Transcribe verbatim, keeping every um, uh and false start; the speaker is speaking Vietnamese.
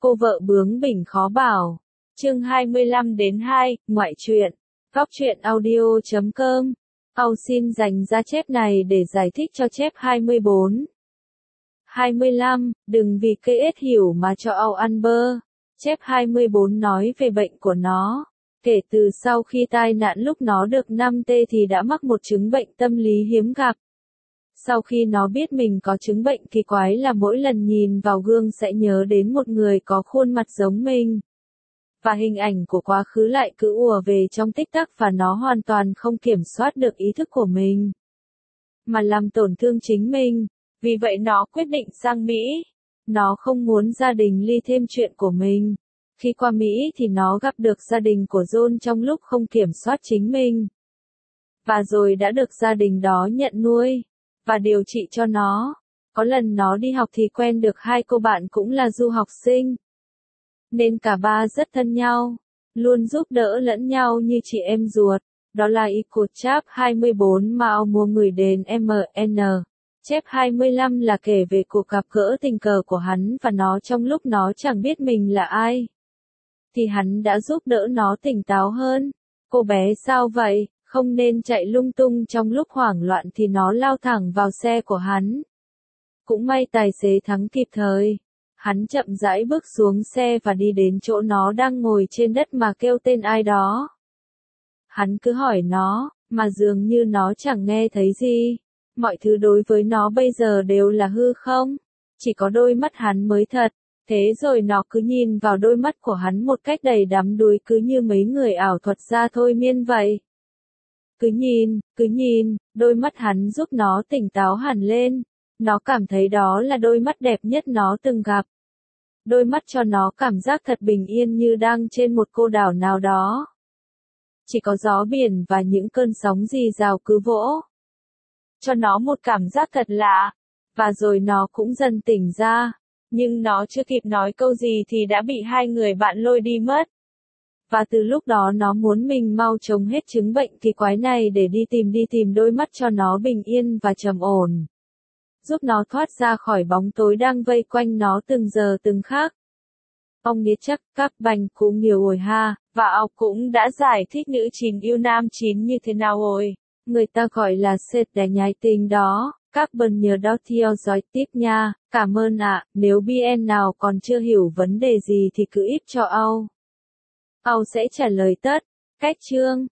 Cô vợ bướng bỉnh khó bảo. Chương hai mươi lăm đến hai, ngoại truyện. Góc truyện audio chấm com. Âu xin dành ra chép này để giải thích cho chép hai mươi bốn. hai mươi lăm, đừng vì cây ếch hiểu mà cho Âu ăn bơ. Chép hai mươi bốn nói về bệnh của nó. Kể từ sau khi tai nạn lúc nó được năm T thì đã mắc một chứng bệnh tâm lý hiếm gặp. Sau khi nó biết mình có chứng bệnh kỳ quái là mỗi lần nhìn vào gương sẽ nhớ đến một người có khuôn mặt giống mình. Và hình ảnh của quá khứ lại cứ ùa về trong tích tắc và nó hoàn toàn không kiểm soát được ý thức của mình. Mà làm tổn thương chính mình. Vì vậy nó quyết định sang Mỹ. Nó không muốn gia đình ly thêm chuyện của mình. Khi qua Mỹ thì nó gặp được gia đình của John trong lúc không kiểm soát chính mình. Và rồi đã được gia đình đó nhận nuôi. Và điều trị cho nó. Có lần nó đi học thì quen được hai cô bạn cũng là du học sinh. Nên cả ba rất thân nhau. Luôn giúp đỡ lẫn nhau như chị em ruột. Đó là ý của chap hai mươi bốn mà ông mua gửi đến em en. Chép hai mươi lăm là kể về cuộc gặp gỡ tình cờ của hắn và nó trong lúc nó chẳng biết mình là ai. Thì hắn đã giúp đỡ nó tỉnh táo hơn. Cô bé sao vậy? Không nên chạy lung tung trong lúc hoảng loạn thì nó lao thẳng vào xe của hắn. Cũng may tài xế thắng kịp thời. Hắn chậm rãi bước xuống xe và đi đến chỗ nó đang ngồi trên đất mà kêu tên ai đó. Hắn cứ hỏi nó, mà dường như nó chẳng nghe thấy gì. Mọi thứ đối với nó bây giờ đều là hư không. Chỉ có đôi mắt hắn mới thật. Thế rồi nó cứ nhìn vào đôi mắt của hắn một cách đầy đắm đuối cứ như mấy người ảo thuật gia thôi miên vậy. Cứ nhìn, cứ nhìn, đôi mắt hắn giúp nó tỉnh táo hẳn lên. Nó cảm thấy đó là đôi mắt đẹp nhất nó từng gặp. Đôi mắt cho nó cảm giác thật bình yên như đang trên một cô đảo nào đó. Chỉ có gió biển và những cơn sóng rì rào cứ vỗ. Cho nó một cảm giác thật lạ. Và rồi nó cũng dần tỉnh ra. Nhưng nó chưa kịp nói câu gì thì đã bị hai người bạn lôi đi mất. Và từ lúc đó nó muốn mình mau chống hết chứng bệnh kỳ quái này để đi tìm đi tìm đôi mắt cho nó bình yên và trầm ổn. Giúp nó thoát ra khỏi bóng tối đang vây quanh nó từng giờ từng khắc. Ông biết chắc các bành cũng nhiều rồi ha, và ông cũng đã giải thích nữ chín yêu nam chín như thế nào rồi. Người ta gọi là sệt đẻ nhái tình đó. Các bạn nhớ đó theo dõi tiếp nha, cảm ơn ạ, nếu bê en nào còn chưa hiểu vấn đề gì thì cứ íp cho Âu. Âu sẽ trả lời tất, cách chương.